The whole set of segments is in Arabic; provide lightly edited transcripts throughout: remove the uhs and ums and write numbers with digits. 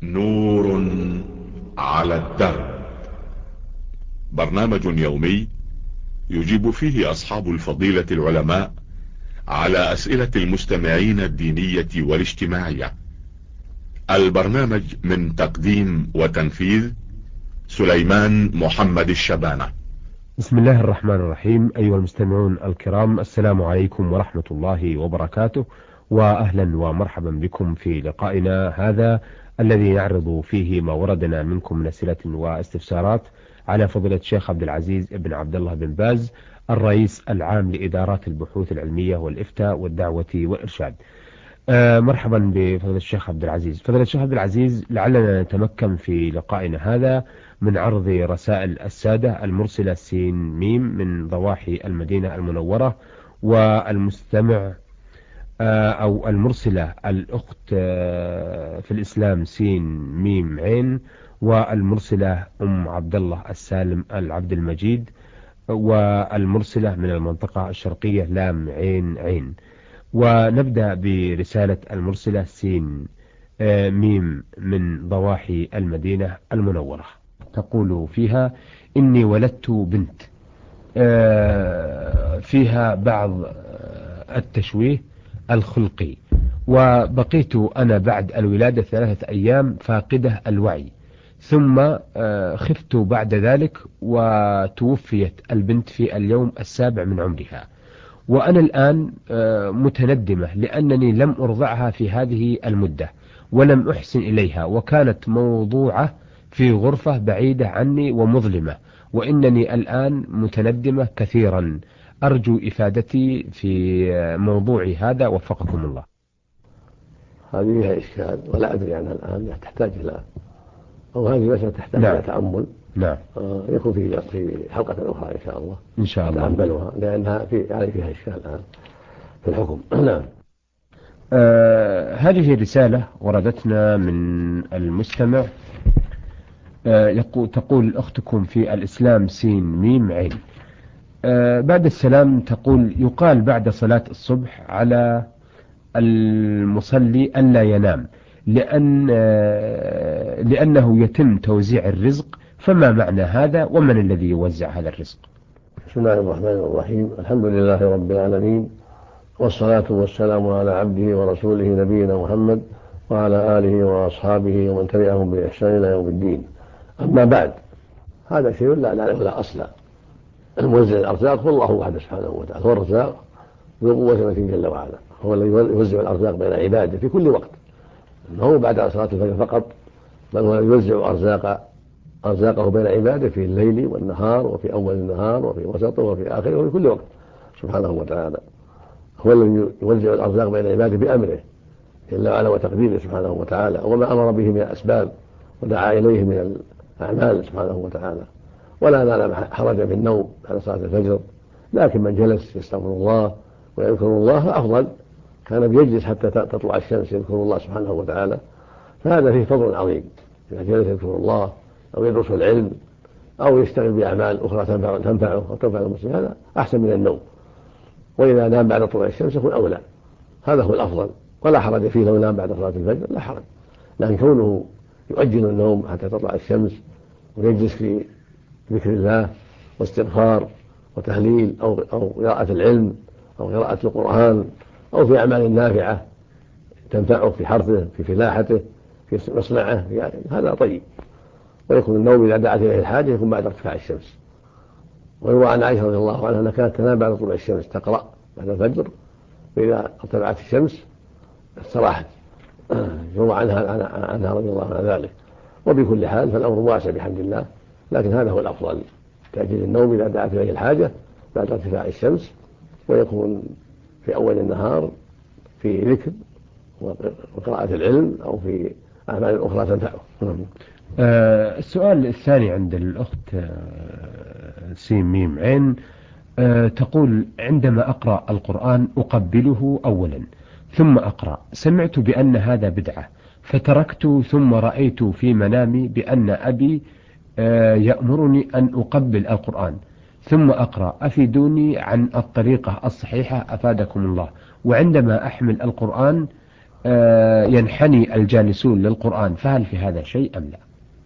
نور على الدرب. برنامج يومي يجيب فيه أصحاب الفضيلة العلماء على أسئلة المستمعين الدينية والاجتماعية. البرنامج من تقديم وتنفيذ سليمان محمد الشبانة. بسم الله الرحمن الرحيم. أيها المستمعون الكرام، السلام عليكم ورحمة الله وبركاته، وأهلا ومرحبا بكم في لقائنا هذا الذي يعرض فيه ما وردنا منكم من أسئلة واستفسارات على فضيلة الشيخ عبد العزيز بن عبد الله بن باز، الرئيس العام لإدارات البحوث العلمية والإفتاء والدعوة والإرشاد. مرحبا بفضيلة الشيخ عبد العزيز. فضيلة الشيخ عبد العزيز، لعلنا نتمكن في لقائنا هذا من عرض رسائل السادة المرسلة سين ميم من ضواحي المدينة المنورة، والمستمع أو المرسلة الأخت في الإسلام سين ميم عين، والمرسلة أم عبد الله السالم العبد المجيد، والمرسلة من المنطقة الشرقية لام عين عين. ونبدأ برسالة المرسلة سين ميم من ضواحي المدينة المنورة. تقول فيها: إني ولدت بنت فيها بعض التشويه الخلقي، وبقيت أنا بعد الولادة 3 أيام فاقدة الوعي، ثم خفت بعد ذلك وتوفيت البنت في اليوم 7 من عمرها، وأنا الآن متندمة لأنني لم أرضعها في هذه المدة ولم أحسن إليها، وكانت موضوعة في غرفة بعيدة عني ومظلمة، وإنني الآن متندمة كثيرا. أرجو إفادتي في موضوعي هذا، وفقكم الله. هذه فيها إشكال ولا أدري عنها الآن، تحتاج إلى هذه مسألة تحتاج إلى تأمل. نعم. يكون في حلقة أخرى إن شاء الله. إن شاء الله. نتأملها لأنها فيها إشكال الآن في الحكم. نعم. هذه رسالة وردتنا من المستمع، تقول أختكم في الإسلام سين ميم عين. بعد السلام تقول: يقال بعد صلاة الصبح على المصلي ألا ينام لأنه يتم توزيع الرزق، فما معنى هذا ومن الذي يوزع هذا الرزق؟ بسم الله الرحمن الرحيم. الحمد لله رب العالمين، والصلاة والسلام على عبده ورسوله نبينا محمد وعلى آله وأصحابه ومن تبعهم بإحسان إلى يوم الدين. أما بعد، هذا شيء لا نعرف له أصلا. الموزع الأرزاق هو الله وحده سبحانه وتعالى، هو الرزاق ذو قوة متين جل وعلا، هو الذي يوزع الأرزاق بين عباده في كل وقت، هو بعد صلاة الفجر فقط، بل هو يوزع أرزاقه بين عباده في الليل والنهار، وفي أول النهار وفي وسطه وفي آخره وفي كل وقت سبحانه وتعالى. هو الذي يوزع الأرزاق بين عباده بأمره جل وعلا وتقديره سبحانه وتعالى، وما أمر به من الأسباب ودعا إليه من الأعمال سبحانه وتعالى. ولا نعلم حرج في النوم بعد صلاة الفجر، لكن من جلس يستغفر الله ويذكر الله أفضل. كان بيجلس حتى تطلع الشمس يذكر الله سبحانه وتعالى، فهذا فيه فضل عظيم. إذا جلس يذكر الله أو يدرس العلم أو يشتغل بأعمال أخرى تنفعه أو تنفع المسلمين، هذا أحسن من النوم. وإذا نام بعد طلوع الشمس يكون أولى، هذا هو الأفضل، ولا حرج فيه لو نام بعد صلاة الفجر، لا حرج. لكن كونه يؤجل النوم حتى تطلع الشمس ويجلس في ذكر الله واستغفار وتهليل أو قراءة العلم أو قراءة القرآن أو في أعمال نافعة تنفعه في حرثه في فلاحته في مصنعه، يعني هذا طيب. ويكون النوم إذا دعت إليه الحاجة يكون بعد ارتفاع الشمس. ويروى عن عائشة رضي الله عنها أنها كانت تنام بعد طلوع الشمس تقرأ بعد الفجر، فإذا ارتفعت الشمس استراحت. يروى عنها رضي الله عنها ذلك. وبكل حال فالأمر واسع بحمد الله، لكن هذا هو الأفضل، تأجيل النوم إذا دعت إليه الحاجة بعد ارتفاع الشمس، ويكون في أول النهار في ذكر وقراءة العلم أو في أعمال أخرى تنفعه. السؤال الثاني عند الأخت سين ميم عين، تقول: عندما أقرأ القرآن أقبله أولا ثم أقرأ، سمعت بأن هذا بدعة فتركت، ثم رأيت في منامي بأن أبي يأمرني أن أقبل القرآن ثم أقرأ، أفيدوني عن الطريقة الصحيحة أفادكم الله. وعندما أحمل القرآن ينحني الجالسون للقرآن، فهل في هذا شيء أم لا؟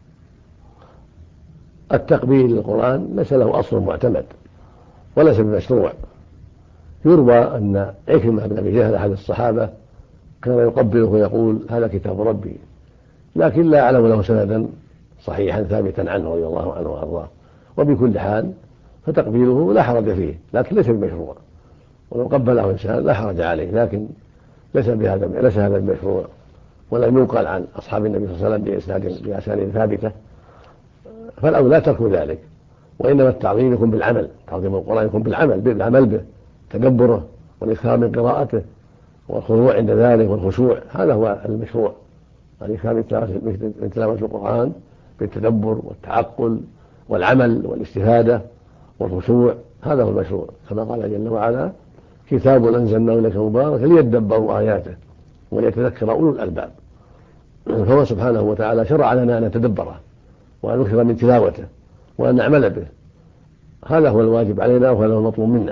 التقبيل للقرآن ليس له أصل معتمد وليس بمشروع. يروى أن عكرمة بن أبي جهل أحد الصحابة كان يقبله ويقول هذا كتاب ربي، لكن لا أعلم له سندا صحيحا ثابتا عنه رضي الله عنه وأرضاه. وبكل حال فتقبيله لا حرج فيه، لكن ليس بمشروع. ولو قبله إنسان لا حرج عليه، لكن ليس هذا بمشروع. ولم ينقل عن أصحاب النبي صلى الله عليه وسلم بأسانيد ثابتة، فالأولى ترك ذلك. وإنما التعظيم يكون بالعمل، تعظيم القرآن يكون بالعمل به، تدبره والإكثار من قراءته والخضوع عند ذلك والخشوع، هذا هو المشروع. الإكثار من تلاوة القرآن بالتدبر والتعقل والعمل والاستفادة والخشوع، هذا هو المشروع. كما قال جل وعلا كتاب أنزلناه إليك مبارك ليدبروا آياته وليتذكر أولو الألباب. فهو سبحانه وتعالى شرع لنا أن نتدبره وأن نكثر من تلاوته وأن نعمل به، هذا هو الواجب علينا وهذا هو المطلوب منا.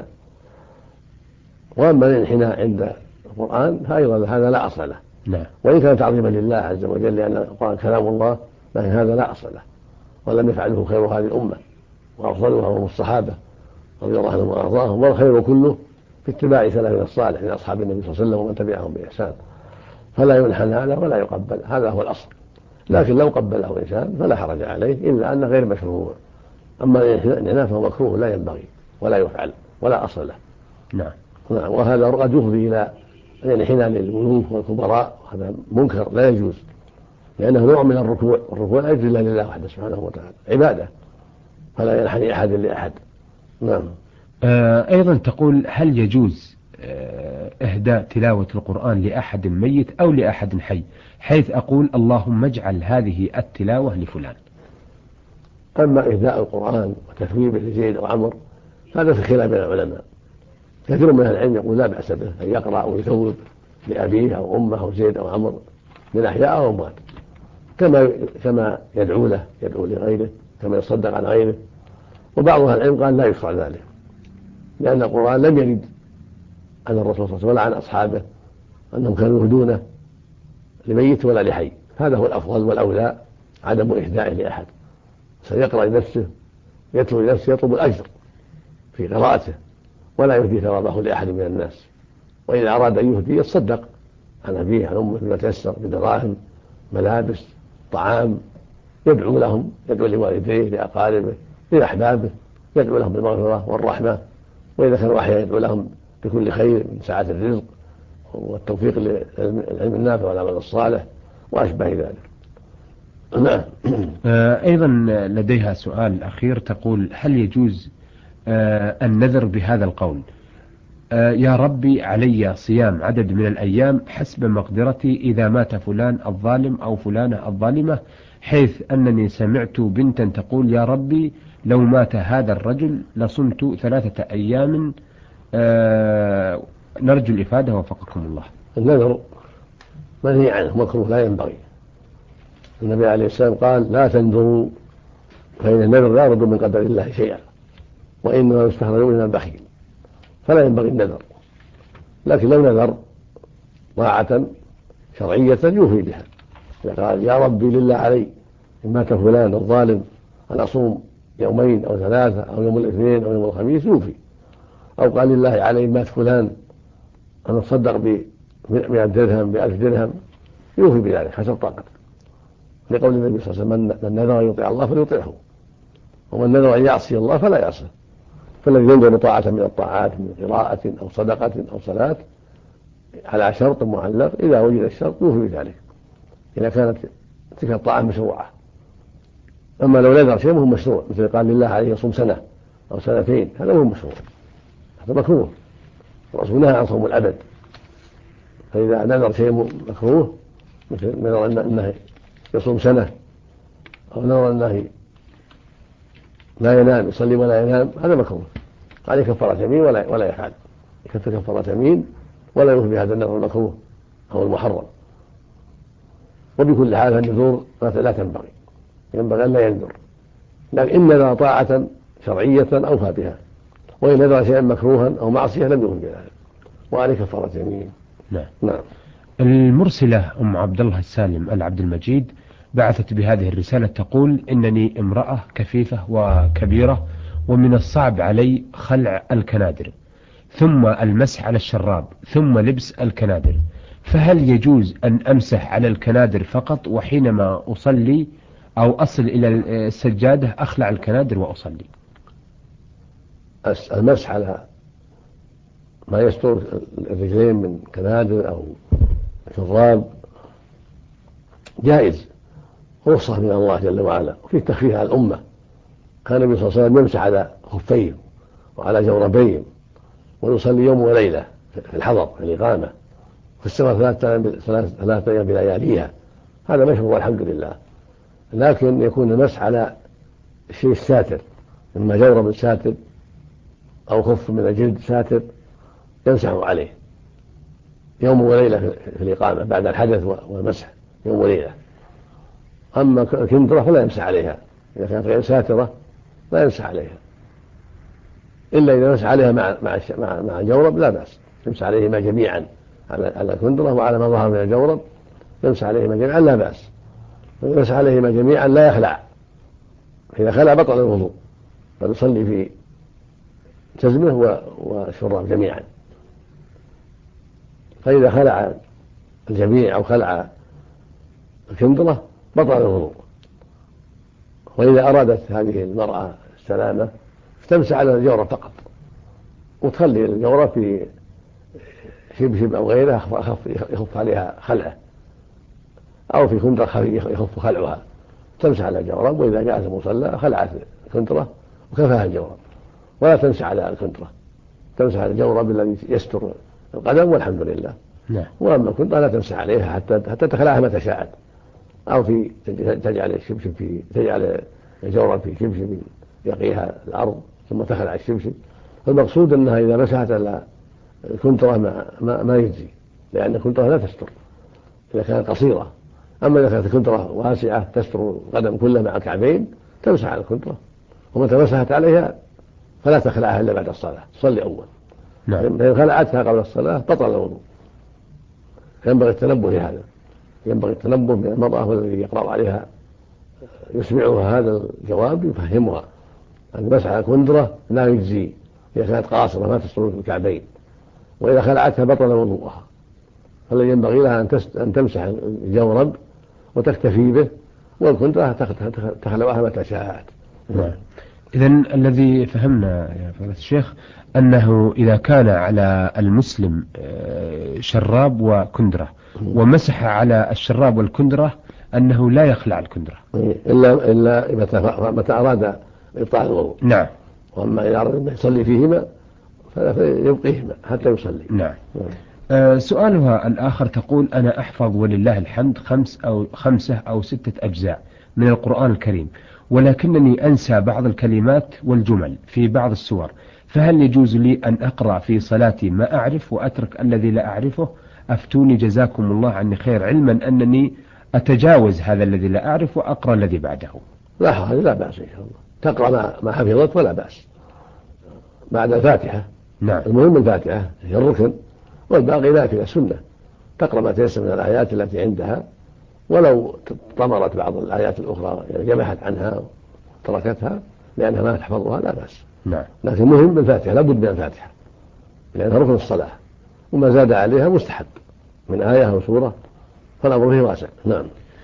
وأما الانحناء عند القرآن فأيضا هذا لا أصل له. نعم. وإن كان تعظيما لله عز وجل لأن القرآن كلام الله، لكن هذا لا أصل له، ولم يفعله خير هذه الأمة وأفضلها هم الصحابة رضي الله عنهم وأرضاهم. والخير كله في اتباع سلفنا الصالح من أصحاب النبي صلى الله عليه وسلم ومن تبعهم بإحسان، فلا ينحن هذا ولا يقبل، هذا هو الأصل. لكن لو قبله إنسان فلا حرج عليه، إلا أن غير مشروع. أما الانحناء فهو مكروه لا ينبغي ولا يفعل ولا أصل له. نعم. وهذا قد يفضي إلى الانحناء للملوك والكبراء، هذا منكر لا يجوز، لأنه نوع من الركوع، والركوع لا يجوز إلا لله وحده سبحانه وتعالى، عبادة، فلا ينحني أحد لأحد. نعم. أيضا تقول هل يجوز إهداء تلاوة القرآن لأحد ميت أو لأحد حي، حيث أقول اللهم اجعل هذه التلاوة لفلان؟ أما إهداء القرآن وتثويبه لزيد أو عمرو هذا في خلاف بين العلماء. كثير من العلم يقول لا بأس به أن يقرأ أو يثوب لأبيه أو أمه أو زيد أو عمرو من أحياء أو أموات، كما يدعو له، يدعو لغيره، كما يصدق عن غيره. وبعض أهل العلم قال لا يشرع ذلك، لأن القرآن لم يرد عن الرسول صلى الله عليه وسلم ولا عن أصحابه أنهم كانوا يهدونه لميت ولا لحي. هذا هو الأفضل والأولى عدم إهدائه لأحد. سيقرأ لنفسه، يتلو لنفسه، يطلب الأجر في قراءته ولا يهدي ثوابه لأحد من الناس. وإذا أراد أن يهدي يتصدق عن أبيه عن أمه بما تيسر، بدراهم، ملابس، طعام، يدعو لهم، يدعو لوالديه، لأقاربه، لأحبابه، يدعو لهم بالمغفرة والرحمة. وإذا كانوا أحياء يدعو لهم بكل خير من سعة الرزق والتوفيق للعلم النافع والعمل الصالح وأشبه ذلك. نعم. أيضا لديها سؤال أخير، تقول هل يجوز النذر بهذا القول: يا ربي علي صيام عدد من الأيام حسب مقدرتي إذا مات فلان الظالم أو فلانة الظالمة، حيث أنني سمعت بنتا تقول يا ربي لو مات هذا الرجل لصمت 3 أيام، نرجو الإفادة وفقكم الله. النذر منهي عنه، مكروه لا ينبغي. النبي عليه السلام قال لا تنذروا فإن النذر لا يرد من قدر الله شيئا وإنما يستخرج من البخيل، فلا ينبغي النذر. لكن لو نذر طاعة شرعية يوفي بها، إذا قال يا ربي لله علي إن مات فلان الظالم أن أصوم يومين أو 3 أو يوم الاثنين أو يوم الخميس يوفي. أو قال لله علي إن مات فلان أن أتصدق ب100 درهم ب1000 درهم يوفي بذلك حسب طاقته، لقول النبي صلى الله عليه وسلم من نذر أن يطيع الله فليطيعه ومن نذر أن يعصي الله فلا يعصيه. فالذي ينذر طاعة من الطاعات من قراءة أو صدقة أو صلاة على شرط معلق إذا وجد الشرط يوفي بذلك إذا كانت تلك الطاعة مشروعة. أما لو نذر شيء مهم مشروع، مثل قال لله عليه يصوم 1 سنة أو 2 هذا مهم مشروع، هذا مكروه، الرسول نهى عن صوم الأبد. فإذا نذر شيء مكروه مثل نذر أنه يصوم 1 أو نذر أنه لا ينام، يصلي ولا ينام، هذا مكروه، عليه كفارة يمين ولا يفعل، يكفر كفارة يمين ولا يوفي بهذا النذر المكروه أو المحرم. وبكل حال النذور لا تنبغي، ينبغي أن لا ينذر، لكن إن نذر طاعة شرعية أوفى بها، وإن نذر شيئا مكروها أو معصية لم يوفي بذلك وعليه كفارة يمين. نعم. نعم. المرسلة أم عبد الله السالم العبد المجيد بعثت بهذه الرسالة تقول: إنني امرأة كفيفة وكبيرة، ومن الصعب علي خلع الكنادر، ثم المسح على الشراب، ثم لبس الكنادر، فهل يجوز أن أمسح على الكنادر فقط، وحينما أصلي أو أصل إلى السجادة أخلع الكنادر وأصلي؟ المسح على ما يستر الرجلين من كنادر أو شراب جائز، رخصة من الله جل وعلا، وفيه تخفيف على الأمة. كان النبي صلى الله عليه وسلم يمسح على خفين وعلى جوربين، ويصلي يوم وليلة في الحضر في الإقامة، في السفر 3 أيام بلياليها. هذا مشروع والحمد لله. لكن يكون المسح على الشيء الساتر، إما جورب ساتر أو خف من الجلد ساتر، يمسح عليه يوم وليلة في الإقامة بعد الحدث والمسح يوم وليلة. أما الكندرة فلا يمسح عليها، إذا كانت غير ساترة لا يمسح عليها، إلا إذا مسح عليها مع الجورب لا بأس، يمسح عليهما جميعا، على الكندرة وعلى ما ظهر من الجورب يمسح عليهما جميعا لا بأس. ويمسح عليهما جميعا لا يخلع، إذا خلع بطل الوضوء، فيصلي في جزمه والشراب جميعا. فإذا خلع الجميع أو خلع الكندرة بطل الوضوء. وإذا أرادت هذه المرأة السلامة فتمسح على الجورب فقط، وتخلي الجورب في شبشب أو غيره يخف عليها خلعه، أو في كندرة يخف خلعها، تمسح على الجورب. وإذا جاءت المصلى خلعت الكندرة وكفاها الجورب، ولا تمسح على الكندرة، تمسح على الجورب الذي يستر القدم والحمد لله. وأما الكندرة لا تمسح عليها حتى تخلعها متى شاءت، أو تجعل الجورب في شبشب يقيها الأرض ثم تخلع الشبشب. فالمقصود أنها إذا مسحت على الكندرة ما يجزي، لأن الكندرة لا تستر إذا كانت قصيرة. أما إذا كانت الكندرة واسعة تستر القدم كلها مع الكعبين تمسح على الكندرة، ومتى مسحت عليها فلا تخلعها إلا بعد الصلاة، تصلي أول. فإن خلعتها قبل الصلاة بطل الوضوء. ينبغي التنبه لهذا، ينبغي التنبه من المرأة والذي يقرأ عليها يسمعها هذا الجواب يفهمها أن مسح على الكندرة لا يجزي إذا كانت قاصرة ما تستر الكعبين، وإذا خلعتها بطل وضوءها. فالذي ينبغي لها أن تمسح الجورب وتكتفي به، والكندرة تخلعها متى شاءت. إذن الذي فهمنا يا فضيلة الشيخ أنه إذا كان على المسلم شراب وكندرة ومسح على الشراب والكندرة أنه لا يخلع الكندرة إلا متى أراد إبطال الوضوء. نعم. وأما إذا أراد أن يصلي فيهما فيبقيهما حتى يصلي. نعم. سؤالها الآخر تقول: أنا أحفظ ولله الحمد 5 أو 6 أجزاء من القرآن الكريم، ولكنني أنسى بعض الكلمات والجمل في بعض السور، فهل يجوز لي أن أقرأ في صلاتي ما أعرف وأترك الذي لا أعرفه؟ أفتوني جزاكم الله عني خير، علما أنني أتجاوز هذا الذي لا أعرف وأقرأ الذي بعده. لا حرج، لا بأس إن شاء الله، تقرأ ما حفظت ولا بأس بعد الفاتحة. نعم. المهم الفاتحة هي الركن، والباقي نافلة سنة، تقرأ ما تيسر من الآيات التي عندها، ولو طمرت بعض الآيات الأخرى يعني جمحت عنها وتركتها لأنها ما تحفظها لا بأس. نعم. لكن مهم بالفاتحة، لابد من الفاتحة لأنها ركن الصلاة، وما زاد عليها مستحب من آية أو سورة، فالأمر فيه واسع. نعم.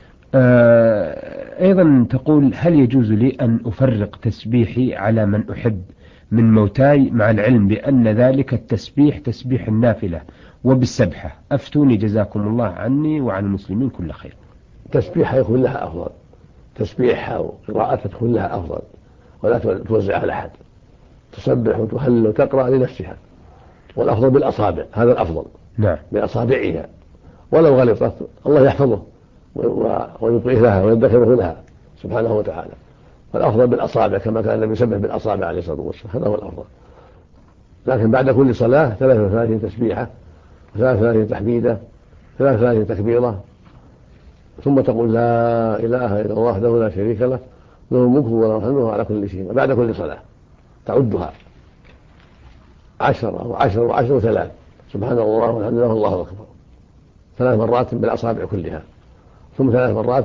أيضا تقول: هل يجوز لي أن أفرق تسبيحي على من أحب من موتاي، مع العلم بأن ذلك التسبيح تسبيح النافلة وبالسبحة؟ أفتوني جزاكم الله عني وعن المسلمين كل خير. تسبيحها يكون لها أفضل، تسبيحها وقراءتها تكون لها أفضل، ولا توزع على أحد، تسبح وتهلل وتقرأ لنفسها، والأفضل بالأصابع، هذا الأفضل. نعم. بأصابعها، ولو غلطت الله يحفظه ويبقيه لها ويدخره لها سبحانه وتعالى. فالأفضل بالأصابع كما كان النبي يسبح بالأصابع عليه الصلاة والسلام، هذا هو الأفضل. لكن بعد كل صلاة 33 تسبيحة، 33 تحميدة، 33 تكبيرة، ثم تقول: لا إله إلا الله وحده لا شريك له، له الملك وله الحمد على كل شيء. بعد كل صلاة تعدها 10 و10 و10 و3، سبحان الله والحمد لله والله أكبر، 3 مرات بالأصابع كلها، ثم 3 مرات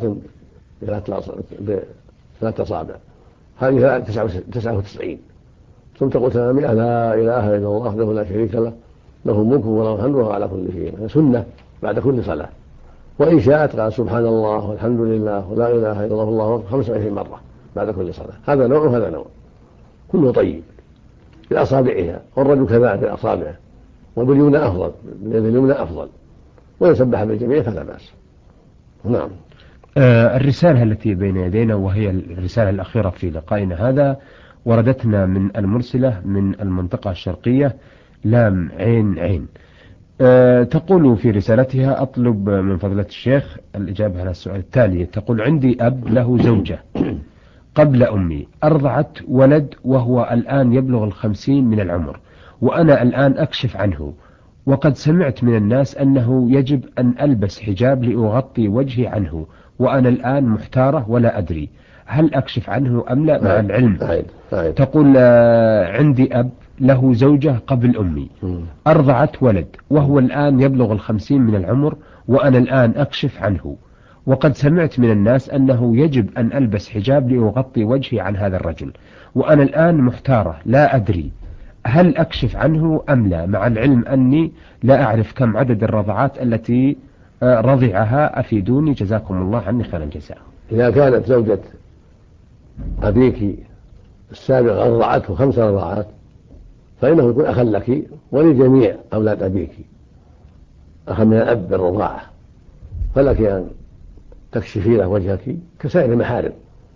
ب3 أصابع، هذه 99. ثم تقول 800 لا إله إلا الله وحده لا شريك له له الملك وله الحمد وهو على كل شيء، سنة بعد كل صلاة. وإن شاءت قال سبحان الله والحمد لله ولا إله إلا الله والله أكبر 25 مرة بعد كل صلاة. هذا نوع وهذا نوع، كله طيب بأصابعها، والرجل كذلك بأصابعه، وباليمنى أفضل، باليد اليمنى أفضل، ويسبح بالجميع فلا بأس. نعم. الرسالة التي بين يدينا وهي الرسالة الأخيرة في لقائنا هذا وردتنا من المرسلة من المنطقة الشرقية لام عين عين. تقول في رسالتها: أطلب من فضيلة الشيخ الإجابة على السؤال التالي. تقول: عندي أب له زوجة قبل أمي، أرضعت ولد وهو الآن يبلغ 50 من العمر، وأنا الآن أكشف عنه، وقد سمعت من الناس أنه يجب أن ألبس حجاب لأغطي وجهي عنه، وأنا الآن محتارة ولا أدري هل أكشف عنه أم لا مع العلم. تقول: عندي أب له زوجة قبل أمي، أرضعت ولد وهو الآن يبلغ 50 من العمر، وأنا الآن أكشف عنه، وقد سمعت من الناس أنه يجب أن ألبس حجاب لأغطي وجهي عن هذا الرجل، وأنا الآن محتارة لا أدري هل أكشف عنه أم لا، مع العلم أني لا أعرف كم عدد الرضعات التي رضعها، أفيدوني جزاكم الله عني خير الجزاء. إذا كانت زوجة أبيك السابق أرضعته 5 رضعات فإنه يكون أخا لك ولجميع أولاد أبيك، أخا من الأب بالرضاعة، فلك أن تكشفي له وجهك كسائر المحارم.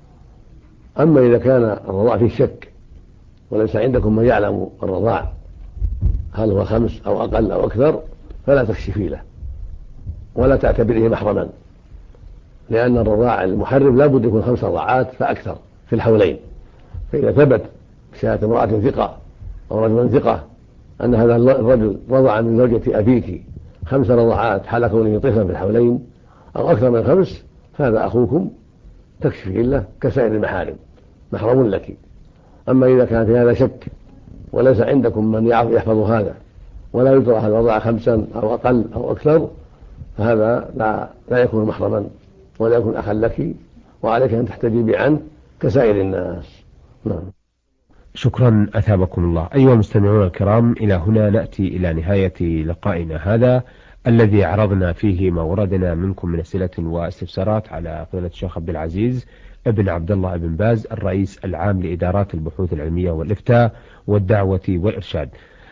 أما إذا كان الرضاع فيه شك وليس عندكم من يعلم الرضاع هل هو 5 أو أقل أو أكثر، فلا تكشفي له ولا تعتبره محرما، لأن الرضاع المحرم لا بد يكون 5 رضعات فأكثر في الحولين. فإذا ثبت بشهادة امرأة ثقة أو رجل ثقة أن هذا الرجل رضع من زوجة أبيك 5 رضعات حال كونه طفلا في الحولين أو أكثر من 5، فهذا أخوكم تكشفي له كسائر المحارم، محرم لك. أما إذا كان في هذا شك وليس عندكم من يحفظ هذا ولا يدرى هل وضع 5 أو أقل أو أكثر، فهذا لا يكون محرما ولا يكون أخا لك، وعليك أن تحتجبي عنه كسائر الناس. نعم. شكرا أثابكم الله. أيها المستمعون الكرام، إلى هنا نأتي إلى نهاية لقائنا هذا الذي عرضنا فيه ما وردنا منكم من أسئلة واستفسارات على فضيلة الشيخ عبد العزيز ابن عبد الله ابن باز الرئيس العام لإدارات البحوث العلمية والإفتاء والدعوة والإرشاد.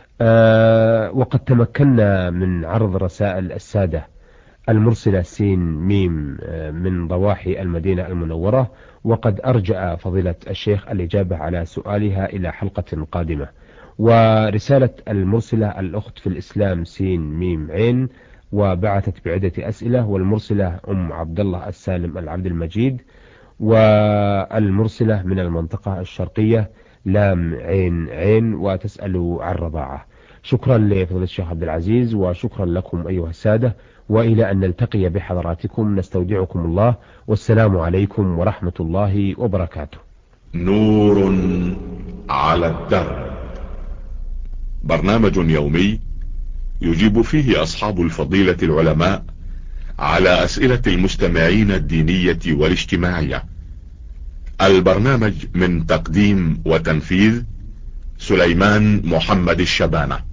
وقد تمكنا من عرض رسائل السادة المرسلة سين ميم من ضواحي المدينة المنورة، وقد أرجأ فضيلة الشيخ الإجابة على سؤالها إلى حلقة قادمة. ورسالة المرسلة الأخت في الإسلام سين ميم عين وبعثت بعدة أسئلة، والمرسلة أم عبد الله السالم العبد المجيد، والمرسلة من المنطقة الشرقية لام عين عين وتسأل عن رضاعة. شكرا لفضيلة الشيخ عبد العزيز وشكرا لكم أيها السادة، وإلى أن نلتقي بحضراتكم نستودعكم الله، والسلام عليكم ورحمة الله وبركاته. نور على الدرب، برنامج يومي يجيب فيه أصحاب الفضيلة العلماء على أسئلة المستمعين الدينية والاجتماعية. البرنامج من تقديم وتنفيذ سليمان محمد الشبانة.